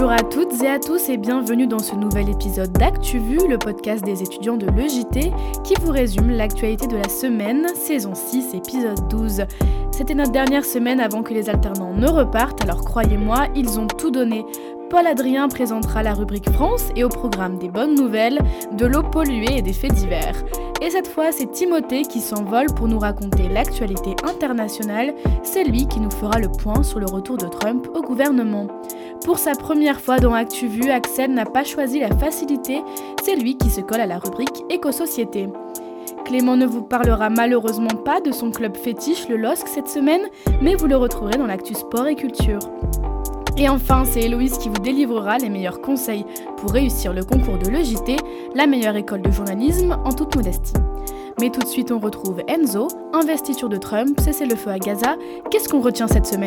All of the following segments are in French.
Bonjour à toutes et à tous et bienvenue dans ce nouvel épisode d'ActuVu, le podcast des étudiants de l'EJT qui vous résume l'actualité de la semaine, saison 6, épisode 12. C'était notre dernière semaine avant que les alternants ne repartent, alors croyez-moi, ils ont tout donné. Paul Adrien présentera la rubrique France et au programme des bonnes nouvelles, de l'eau polluée et des faits divers. Et cette fois, c'est Timothée qui s'envole pour nous raconter l'actualité internationale. C'est lui qui nous fera le point sur le retour de Trump au gouvernement. Pour sa première fois dans ActuVu, Axel n'a pas choisi la facilité, c'est lui qui se colle à la rubrique Éco-société. Clément ne vous parlera malheureusement pas de son club fétiche, le LOSC, cette semaine, mais vous le retrouverez dans l'actu sport et culture. Et enfin, c'est Héloïse qui vous délivrera les meilleurs conseils pour réussir le concours de l'EJT, la meilleure école de journalisme en toute modestie. Mais tout de suite, on retrouve Enzo, investiture de Trump, cessez-le-feu à Gaza. Qu'est-ce qu'on retient cette semaine ?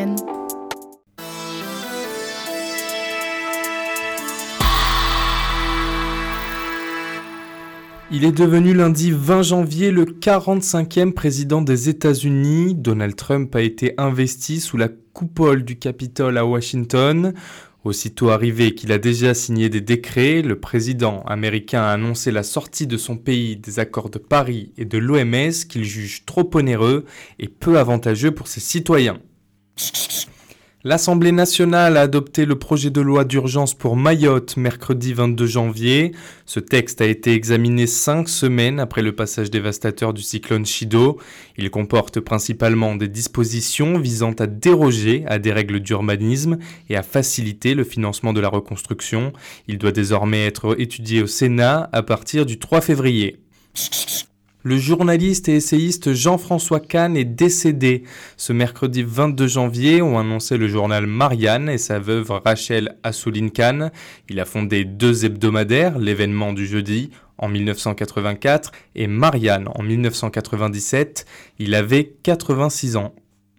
Il est devenu lundi 20 janvier le 45e président des États-Unis. Donald Trump a été investi sous la coupole du Capitole à Washington. Aussitôt arrivé qu'il a déjà signé des décrets, le président américain a annoncé la sortie de son pays des accords de Paris et de l'OMS qu'il juge trop onéreux et peu avantageux pour ses citoyens. L'Assemblée nationale a adopté le projet de loi d'urgence pour Mayotte mercredi 22 janvier. Ce texte a été examiné 5 semaines après le passage dévastateur du cyclone Chido. Il comporte principalement des dispositions visant à déroger à des règles d'urbanisme et à faciliter le financement de la reconstruction. Il doit désormais être étudié au Sénat à partir du 3 février. Le journaliste et essayiste Jean-François Kahn est décédé. Ce mercredi 22 janvier, ont annoncé le journal Marianne et sa veuve Rachel Assouline Kahn. Il a fondé 2 hebdomadaires, L'événement du jeudi en 1984 et Marianne en 1997. Il avait 86 ans.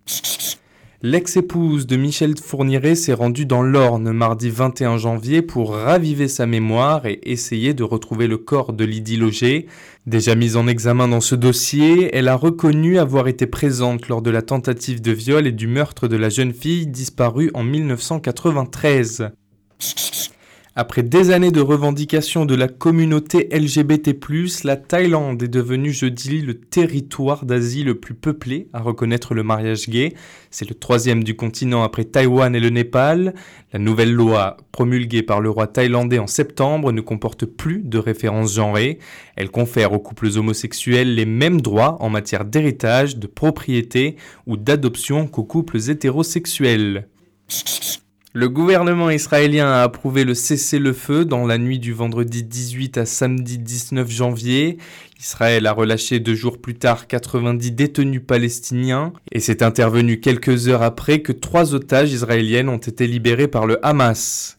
L'ex-épouse de Michel Fourniret s'est rendue dans l'Orne mardi 21 janvier pour raviver sa mémoire et essayer de retrouver le corps de Lydie Lauget. Déjà mise en examen dans ce dossier, elle a reconnu avoir été présente lors de la tentative de viol et du meurtre de la jeune fille disparue en 1993. Après des années de revendication de la communauté LGBT+, la Thaïlande est devenue jeudi le territoire d'Asie le plus peuplé à reconnaître le mariage gay. C'est le 3e du continent après Taïwan et le Népal. La nouvelle loi promulguée par le roi thaïlandais en septembre ne comporte plus de références genrées. Elle confère aux couples homosexuels les mêmes droits en matière d'héritage, de propriété ou d'adoption qu'aux couples hétérosexuels. Le gouvernement israélien a approuvé le cessez-le-feu dans la nuit du vendredi 18 à samedi 19 janvier. Israël a relâché 2 jours plus tard 90 détenus palestiniens et c'est intervenu quelques heures après que 3 otages israéliennes ont été libérés par le Hamas.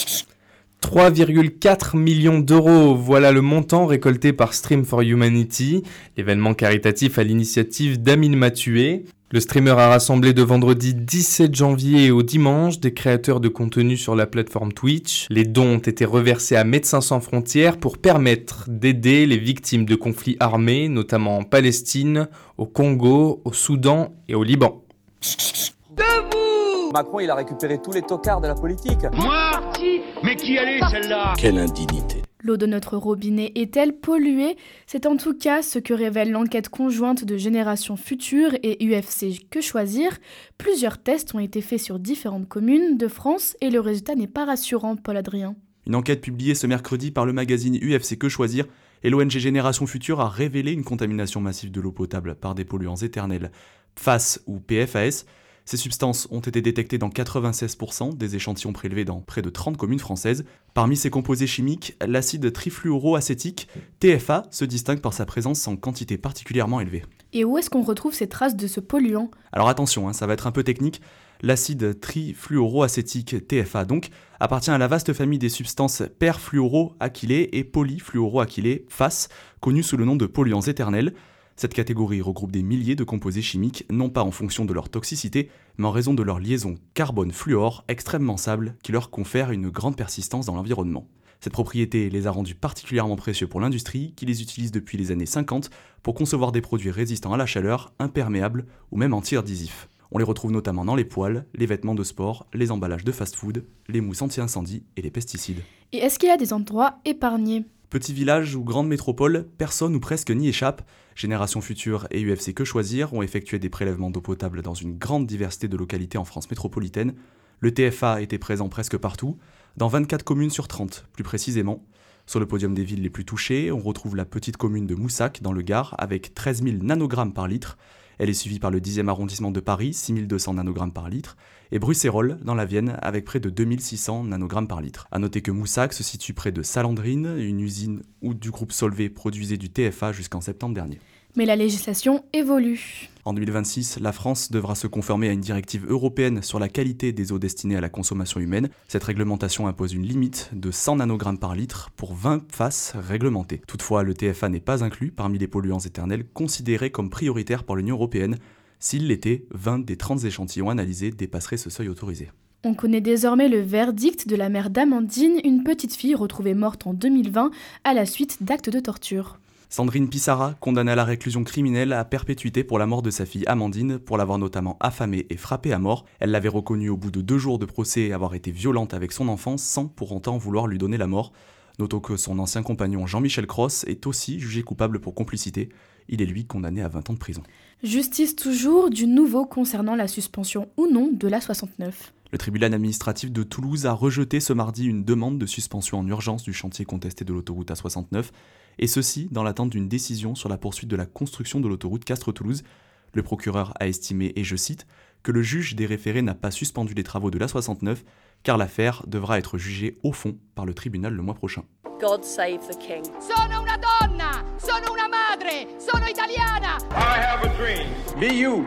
3,4 millions d'euros, voilà le montant récolté par Stream for Humanity, l'événement caritatif à l'initiative d'Amin Mathué. Le streamer a rassemblé de vendredi 17 janvier au dimanche des créateurs de contenu sur la plateforme Twitch. Les dons ont été reversés à Médecins sans frontières pour permettre d'aider les victimes de conflits armés, notamment en Palestine, au Congo, au Soudan et au Liban. Debout ! Macron, il a récupéré tous les tocards de la politique. Moi ? Mais qui allait celle-là ? Quelle indignité. L'eau de notre robinet est-elle polluée ? C'est en tout cas ce que révèle l'enquête conjointe de Génération Future et UFC Que Choisir. Plusieurs tests ont été faits sur différentes communes de France et le résultat n'est pas rassurant, Paul Adrien. Une enquête publiée ce mercredi par le magazine UFC Que Choisir et l'ONG Génération Future a révélé une contamination massive de l'eau potable par des polluants éternels, PFAS ou PFAS. Ces substances ont été détectées dans 96% des échantillons prélevés dans près de 30 communes françaises. Parmi ces composés chimiques, l'acide trifluoroacétique, TFA, se distingue par sa présence en quantité particulièrement élevée. Et où est-ce qu'on retrouve ces traces de ce polluant ? Alors attention, ça va être un peu technique. L'acide trifluoroacétique, TFA donc, appartient à la vaste famille des substances perfluoroalkylées et polyfluoroalkylées, PFAS, connues sous le nom de polluants éternels. Cette catégorie regroupe des milliers de composés chimiques, non pas en fonction de leur toxicité, mais en raison de leur liaison carbone-fluor extrêmement stable qui leur confère une grande persistance dans l'environnement. Cette propriété les a rendus particulièrement précieux pour l'industrie, qui les utilise depuis les années 50 pour concevoir des produits résistants à la chaleur, imperméables ou même anti-adhésifs. On les retrouve notamment dans les poêles, les vêtements de sport, les emballages de fast-food, les mousses anti-incendie et les pesticides. Et est-ce qu'il y a des endroits épargnés ? Petit village ou grande métropole, personne ou presque n'y échappe. Génération Future et UFC Que Choisir ont effectué des prélèvements d'eau potable dans une grande diversité de localités en France métropolitaine. Le TFA était présent presque partout, dans 24 communes sur 30 plus précisément. Sur le podium des villes les plus touchées, on retrouve la petite commune de Moussac dans le Gard avec 13 000 nanogrammes par litre. Elle est suivie par le 10e arrondissement de Paris, 6 200 nanogrammes par litre, et Bruxerolles dans la Vienne avec près de 2 600 nanogrammes par litre. A noter que Moussac se situe près de Salandrine, une usine où du groupe Solvay produisait du TFA jusqu'en septembre dernier. Mais la législation évolue. En 2026, la France devra se conformer à une directive européenne sur la qualité des eaux destinées à la consommation humaine. Cette réglementation impose une limite de 100 nanogrammes par litre pour 20 faces réglementées. Toutefois, le TFA n'est pas inclus parmi les polluants éternels considérés comme prioritaires par l'Union européenne. S'il l'était, 20 des 30 échantillons analysés dépasseraient ce seuil autorisé. On connaît désormais le verdict de la mère d'Amandine, une petite fille retrouvée morte en 2020 à la suite d'actes de torture. Sandrine Pissarra, condamnée à la réclusion criminelle à perpétuité pour la mort de sa fille Amandine, pour l'avoir notamment affamée et frappée à mort. Elle l'avait reconnue au bout de 2 jours de procès avoir été violente avec son enfant sans pour autant vouloir lui donner la mort. Notons que son ancien compagnon Jean-Michel Cross est aussi jugé coupable pour complicité. Il est lui condamné à 20 ans de prison. Justice toujours, du nouveau concernant la suspension ou non de l'A69. Le tribunal administratif de Toulouse a rejeté ce mardi une demande de suspension en urgence du chantier contesté de l'autoroute A69, et ceci dans l'attente d'une décision sur la poursuite de la construction de l'autoroute Castres-Toulouse. Le procureur a estimé, et je cite, que le juge des référés n'a pas suspendu les travaux de l'A69, car l'affaire devra être jugée au fond par le tribunal le mois prochain. God save the king. Sono una donna, sono una madre, sono italiana. I have a dream. Be you.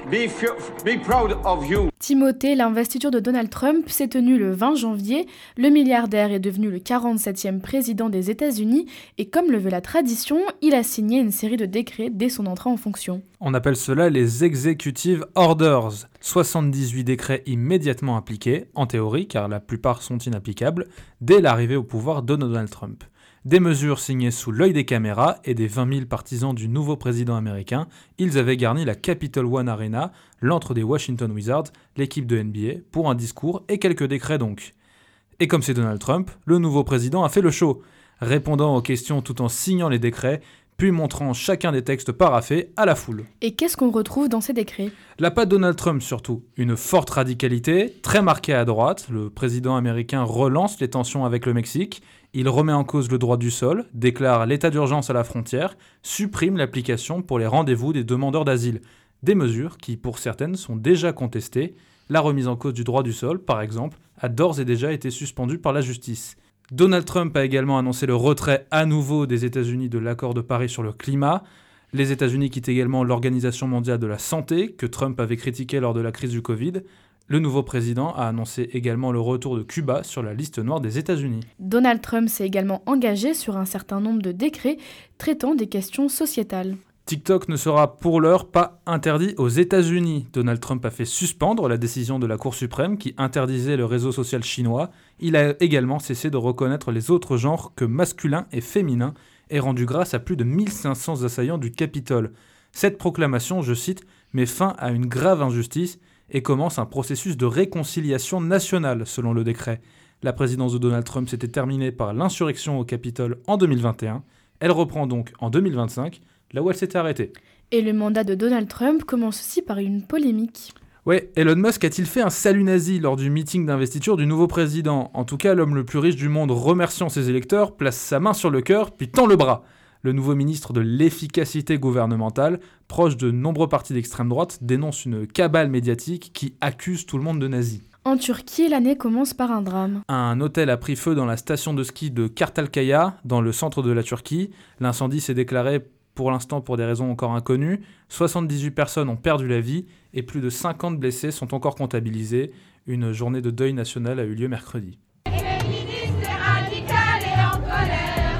Be proud of you. Timothée, l'investiture de Donald Trump s'est tenue le 20 janvier. Le milliardaire est devenu le 47e président des États-Unis et comme le veut la tradition, il a signé une série de décrets dès son entrée en fonction. On appelle cela les Executive Orders. 78 décrets immédiatement appliqués, en théorie car la plupart sont inapplicables, dès l'arrivée au pouvoir de Donald Trump. Des mesures signées sous l'œil des caméras et des 20 000 partisans du nouveau président américain, ils avaient garni la Capital One Arena, l'antre des Washington Wizards, l'équipe de NBA, pour un discours et quelques décrets donc. Et comme c'est Donald Trump, le nouveau président a fait le show, répondant aux questions tout en signant les décrets, puis montrant chacun des textes paraphés à la foule. Et qu'est-ce qu'on retrouve dans ces décrets ? La patte Donald Trump surtout, une forte radicalité, très marquée à droite, le président américain relance les tensions avec le Mexique, il remet en cause le droit du sol, déclare l'état d'urgence à la frontière, supprime l'application pour les rendez-vous des demandeurs d'asile, des mesures qui pour certaines sont déjà contestées, la remise en cause du droit du sol par exemple a d'ores et déjà été suspendue par la justice. Donald Trump a également annoncé le retrait à nouveau des États-Unis de l'accord de Paris sur le climat. Les États-Unis quittent également l'Organisation mondiale de la santé, que Trump avait critiquée lors de la crise du Covid. Le nouveau président a annoncé également le retour de Cuba sur la liste noire des États-Unis. Donald Trump s'est également engagé sur un certain nombre de décrets traitant des questions sociétales. TikTok ne sera pour l'heure pas interdit aux États-Unis. Donald Trump a fait suspendre la décision de la Cour suprême qui interdisait le réseau social chinois. Il a également cessé de reconnaître les autres genres que masculin et féminin et rendu grâce à plus de 1500 assaillants du Capitole. Cette proclamation, je cite, met fin à une grave injustice et commence un processus de réconciliation nationale, selon le décret. La présidence de Donald Trump s'était terminée par l'insurrection au Capitole en 2021. Elle reprend donc en 2025, là où elle s'était arrêtée. Et le mandat de Donald Trump commence aussi par une polémique. Ouais, Elon Musk a-t-il fait un salut nazi lors du meeting d'investiture du nouveau président ? En tout cas, l'homme le plus riche du monde remerciant ses électeurs, place sa main sur le cœur, puis tend le bras. Le nouveau ministre de l'efficacité gouvernementale, proche de nombreux partis d'extrême droite, dénonce une cabale médiatique qui accuse tout le monde de nazi. En Turquie, l'année commence par un drame. Un hôtel a pris feu dans la station de ski de Kartalkaya, dans le centre de la Turquie. L'incendie s'est déclaré pour l'instant pour des raisons encore inconnues. 78 personnes ont perdu la vie et plus de 50 blessés sont encore comptabilisés. Une journée de deuil national a eu lieu mercredi.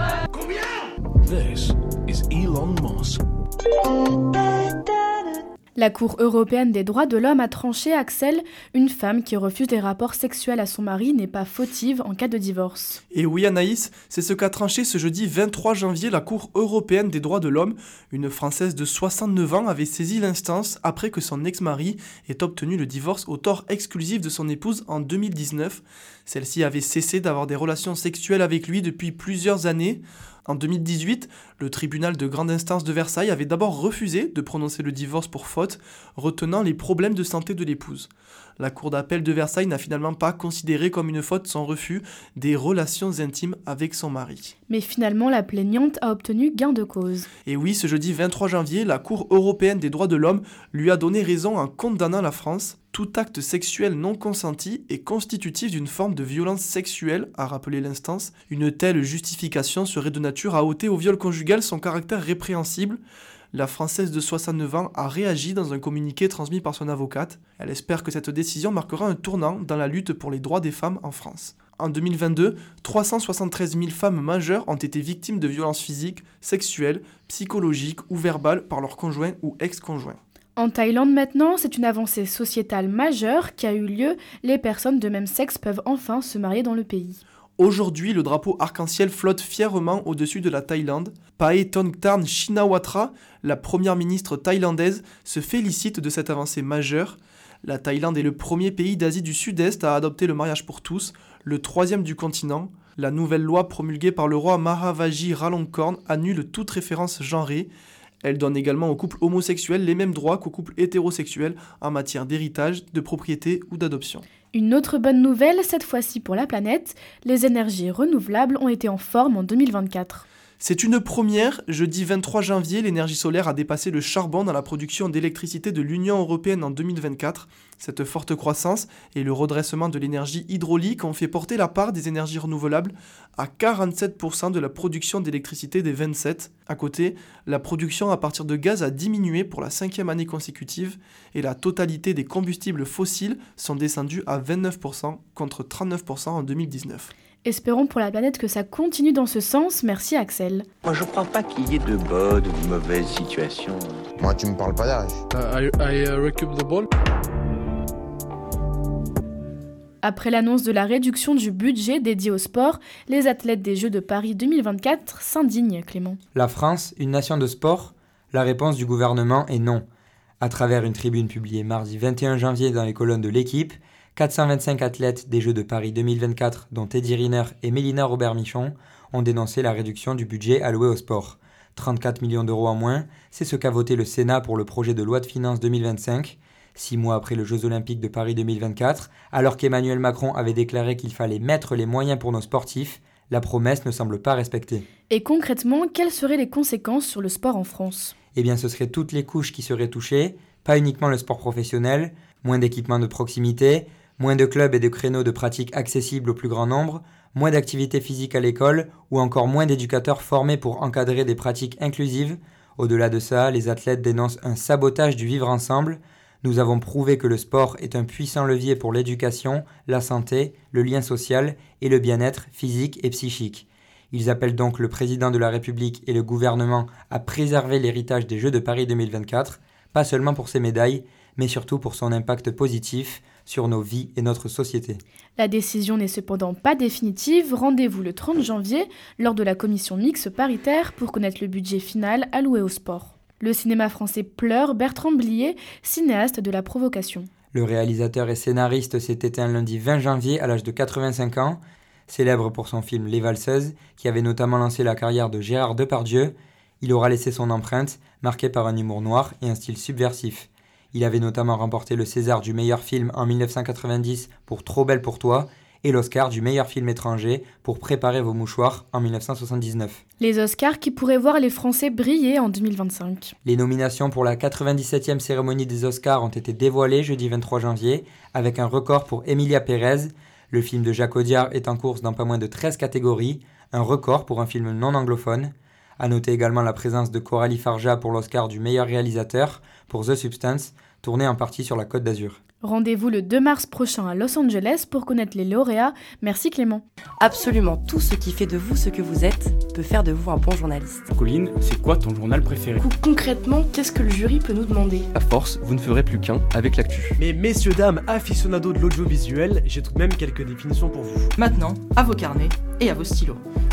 This is Elon Musk. La Cour européenne des droits de l'homme a tranché, Axel, une femme qui refuse des rapports sexuels à son mari n'est pas fautive en cas de divorce. Et oui Anaïs, c'est ce qu'a tranché ce jeudi 23 janvier la Cour européenne des droits de l'homme. Une Française de 69 ans avait saisi l'instance après que son ex-mari ait obtenu le divorce au tort exclusif de son épouse en 2019. Celle-ci avait cessé d'avoir des relations sexuelles avec lui depuis plusieurs années. En 2018, le tribunal de grande instance de Versailles avait d'abord refusé de prononcer le divorce pour faute, retenant les problèmes de santé de l'épouse. La cour d'appel de Versailles n'a finalement pas considéré comme une faute son refus des relations intimes avec son mari. Mais finalement, la plaignante a obtenu gain de cause. Et oui, ce jeudi 23 janvier, la Cour européenne des droits de l'homme lui a donné raison en condamnant la France. Tout acte sexuel non consenti est constitutif d'une forme de violence sexuelle, a rappelé l'instance. Une telle justification serait de nature à ôter au viol conjugal son caractère répréhensible. La Française de 69 ans a réagi dans un communiqué transmis par son avocate. Elle espère que cette décision marquera un tournant dans la lutte pour les droits des femmes en France. En 2022, 373 000 femmes majeures ont été victimes de violences physiques, sexuelles, psychologiques ou verbales par leur conjoint ou ex-conjoint. En Thaïlande maintenant, c'est une avancée sociétale majeure qui a eu lieu. Les personnes de même sexe peuvent enfin se marier dans le pays. Aujourd'hui, le drapeau arc-en-ciel flotte fièrement au-dessus de la Thaïlande. Paetongtarn Shinawatra, la première ministre thaïlandaise, se félicite de cette avancée majeure. La Thaïlande est le premier pays d'Asie du Sud-Est à adopter le mariage pour tous, le troisième du continent. La nouvelle loi promulguée par le roi Mahavaji Ralongkorn annule toute référence genrée. Elle donne également aux couples homosexuels les mêmes droits qu'aux couples hétérosexuels en matière d'héritage, de propriété ou d'adoption. Une autre bonne nouvelle, cette fois-ci pour la planète, les énergies renouvelables ont été en forme en 2024. C'est une première. Jeudi 23 janvier, l'énergie solaire a dépassé le charbon dans la production d'électricité de l'Union européenne en 2024. Cette forte croissance et le redressement de l'énergie hydraulique ont fait porter la part des énergies renouvelables à 47% de la production d'électricité des 27. À côté, la production à partir de gaz a diminué pour la 5e année consécutive et la totalité des combustibles fossiles sont descendus à 29% contre 39% en 2019. Espérons pour la planète que ça continue dans ce sens. Merci Axel. Moi je crois pas qu'il y ait de bonnes ou de mauvaises situations. Moi tu me parles pas d'âge. I recoup the ball. Après l'annonce de la réduction du budget dédié au sport, les athlètes des Jeux de Paris 2024 s'indignent, Clément. La France, une nation de sport ? La réponse du gouvernement est non. À travers une tribune publiée mardi 21 janvier dans les colonnes de l'Équipe, 425 athlètes des Jeux de Paris 2024, dont Teddy Riner et Mélina Robert-Michon, ont dénoncé la réduction du budget alloué au sport. 34 millions d'euros en moins, c'est ce qu'a voté le Sénat pour le projet de loi de finances 2025. 6 mois après les Jeux Olympiques de Paris 2024, alors qu'Emmanuel Macron avait déclaré qu'il fallait mettre les moyens pour nos sportifs, la promesse ne semble pas respectée. Et concrètement, quelles seraient les conséquences sur le sport en France ? Eh bien, ce seraient toutes les couches qui seraient touchées, pas uniquement le sport professionnel, moins d'équipements de proximité, moins de clubs et de créneaux de pratique accessibles au plus grand nombre, moins d'activités physiques à l'école ou encore moins d'éducateurs formés pour encadrer des pratiques inclusives. Au-delà de ça, les athlètes dénoncent un sabotage du vivre ensemble. Nous avons prouvé que le sport est un puissant levier pour l'éducation, la santé, le lien social et le bien-être physique et psychique. Ils appellent donc le président de la République et le gouvernement à préserver l'héritage des Jeux de Paris 2024, pas seulement pour ses médailles, mais surtout pour son impact positif sur nos vies et notre société. La décision n'est cependant pas définitive. Rendez-vous le 30 janvier lors de la commission mixte paritaire pour connaître le budget final alloué au sport. Le cinéma français pleure, Bertrand Blier, cinéaste de la provocation. Le réalisateur et scénariste s'est éteint lundi 20 janvier à l'âge de 85 ans, célèbre pour son film Les Valseuses, qui avait notamment lancé la carrière de Gérard Depardieu. Il aura laissé son empreinte, marquée par un humour noir et un style subversif. Il avait notamment remporté le César du meilleur film en 1990 pour Trop belle pour toi et l'Oscar du meilleur film étranger pour Préparez vos mouchoirs en 1979. Les Oscars qui pourraient voir les Français briller en 2025. Les nominations pour la 97e cérémonie des Oscars ont été dévoilées jeudi 23 janvier avec un record pour Emilia Pérez. Le film de Jacques Audiard est en course dans pas moins de 13 catégories, un record pour un film non anglophone. À noter également la présence de Coralie Farja pour l'Oscar du meilleur réalisateur pour The Substance, tourné en partie sur la Côte d'Azur. Rendez-vous le 2 mars prochain à Los Angeles pour connaître les lauréats. Merci Clément. Absolument tout ce qui fait de vous ce que vous êtes peut faire de vous un bon journaliste. Colline, c'est quoi ton journal préféré ? Concrètement, qu'est-ce que le jury peut nous demander ? À force, vous ne ferez plus qu'un avec l'actu. Mais messieurs, dames, aficionados de l'audiovisuel, j'ai tout de même quelques définitions pour vous. Maintenant, à vos carnets et à vos stylos.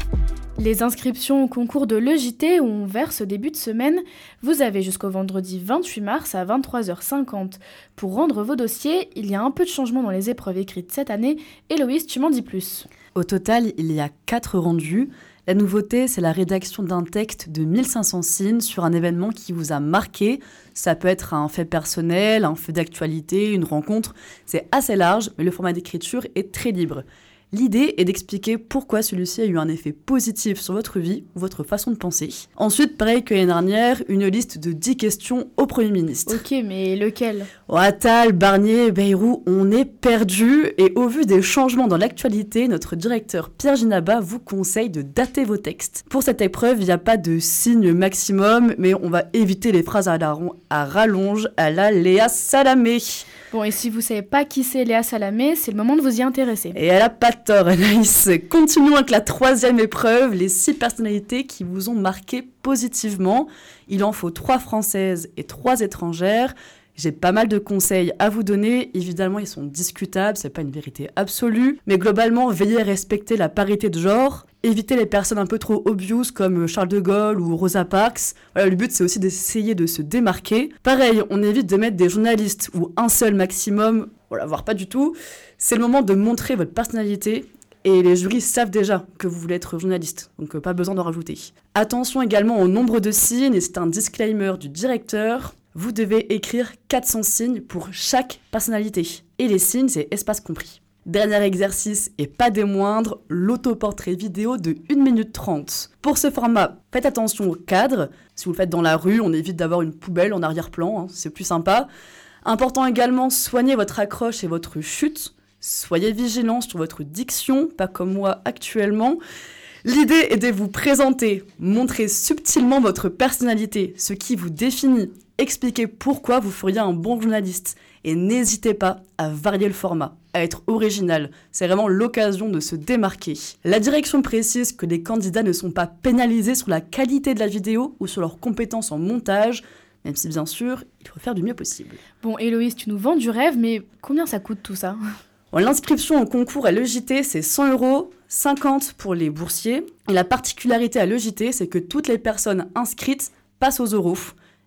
Les inscriptions au concours de l'EJT ont ouvert ce début de semaine. Vous avez jusqu'au vendredi 28 mars à 23h50 pour rendre vos dossiers. Il y a un peu de changement dans les épreuves écrites cette année. Héloïse, tu m'en dis plus. Au total, il y a 4 rendus. La nouveauté, c'est la rédaction d'un texte de 1500 signes sur un événement qui vous a marqué. Ça peut être un fait personnel, un fait d'actualité, une rencontre. C'est assez large, mais le format d'écriture est très libre. L'idée est d'expliquer pourquoi celui-ci a eu un effet positif sur votre vie ou votre façon de penser. Ensuite, pareil que l'année dernière, une liste de 10 questions au Premier ministre. Ok, mais lequel ? Attal, Barnier, Bayrou, on est perdu. Et au vu des changements dans l'actualité, notre directeur Pierre Ginaba vous conseille de dater vos textes. Pour cette épreuve, il n'y a pas de signe maximum, mais on va éviter les phrases à rallonge à la Léa Salamé. Bon, et si vous savez pas qui c'est Léa Salamé, c'est le moment de vous y intéresser. Et elle a pas tort, Anaïs. Continuons avec la 3e épreuve, les 6 personnalités qui vous ont marqué positivement. Il en faut 3 françaises et 3 étrangères. J'ai pas mal de conseils à vous donner. Évidemment, ils sont discutables, c'est pas une vérité absolue. Mais globalement, veillez à respecter la parité de genre. Évitez les personnes un peu trop obvious comme Charles de Gaulle ou Rosa Parks. Voilà, le but, c'est aussi d'essayer de se démarquer. Pareil, on évite de mettre des journalistes ou un seul maximum, voilà, voire pas du tout. C'est le moment de montrer votre personnalité. Et les jurys savent déjà que vous voulez être journaliste, donc pas besoin d'en rajouter. Attention également au nombre de signes, et c'est un disclaimer du directeur. Vous devez écrire 400 signes pour chaque personnalité. Et les signes, c'est espace compris. Dernier exercice, et pas des moindres, l'autoportrait vidéo de 1 minute 30. Pour ce format, faites attention au cadre. Si vous le faites dans la rue, on évite d'avoir une poubelle en arrière-plan, c'est plus sympa. Important également, soignez votre accroche et votre chute. Soyez vigilants sur votre diction, pas comme moi actuellement. L'idée est de vous présenter, montrer subtilement votre personnalité, ce qui vous définit. Expliquez pourquoi vous feriez un bon journaliste. Et n'hésitez pas à varier le format, à être original. C'est vraiment l'occasion de se démarquer. La direction précise que les candidats ne sont pas pénalisés sur la qualité de la vidéo ou sur leurs compétences en montage, même si bien sûr, il faut faire du mieux possible. Bon, Héloïse, tu nous vends du rêve, mais combien ça coûte tout ça ? L'inscription au concours à l'EJT, c'est 100 €, 50 pour les boursiers. Et la particularité à l'EJT, c'est que toutes les personnes inscrites passent aux euros.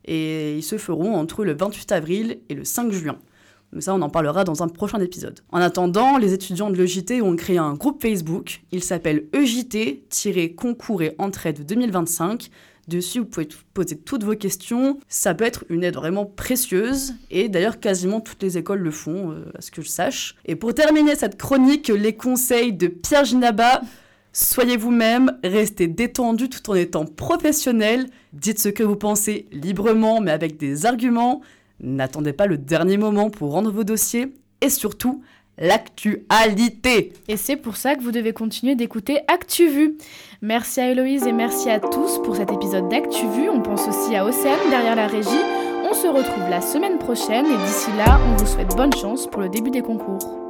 Et ils se feront entre le 28 avril et le 5 juin. Mais ça, on en parlera dans un prochain épisode. En attendant, les étudiants de l'EJT ont créé un groupe Facebook. Il s'appelle EJT-Concours et Entraide 2025. Dessus, vous pouvez poser toutes vos questions. Ça peut être une aide vraiment précieuse. Et d'ailleurs, quasiment toutes les écoles le font, à ce que je sache. Et pour terminer cette chronique, les conseils de Pierre Ginaba. Soyez vous-même, restez détendu tout en étant professionnel. Dites ce que vous pensez librement, mais avec des arguments. N'attendez pas le dernier moment pour rendre vos dossiers. Et surtout, l'actualité. Et c'est pour ça que vous devez continuer d'écouter ActuVu. Merci à Héloïse et merci à tous pour cet épisode d'ActuVu. On pense aussi à Océane derrière la régie. On se retrouve la semaine prochaine et d'ici là, on vous souhaite bonne chance pour le début des concours.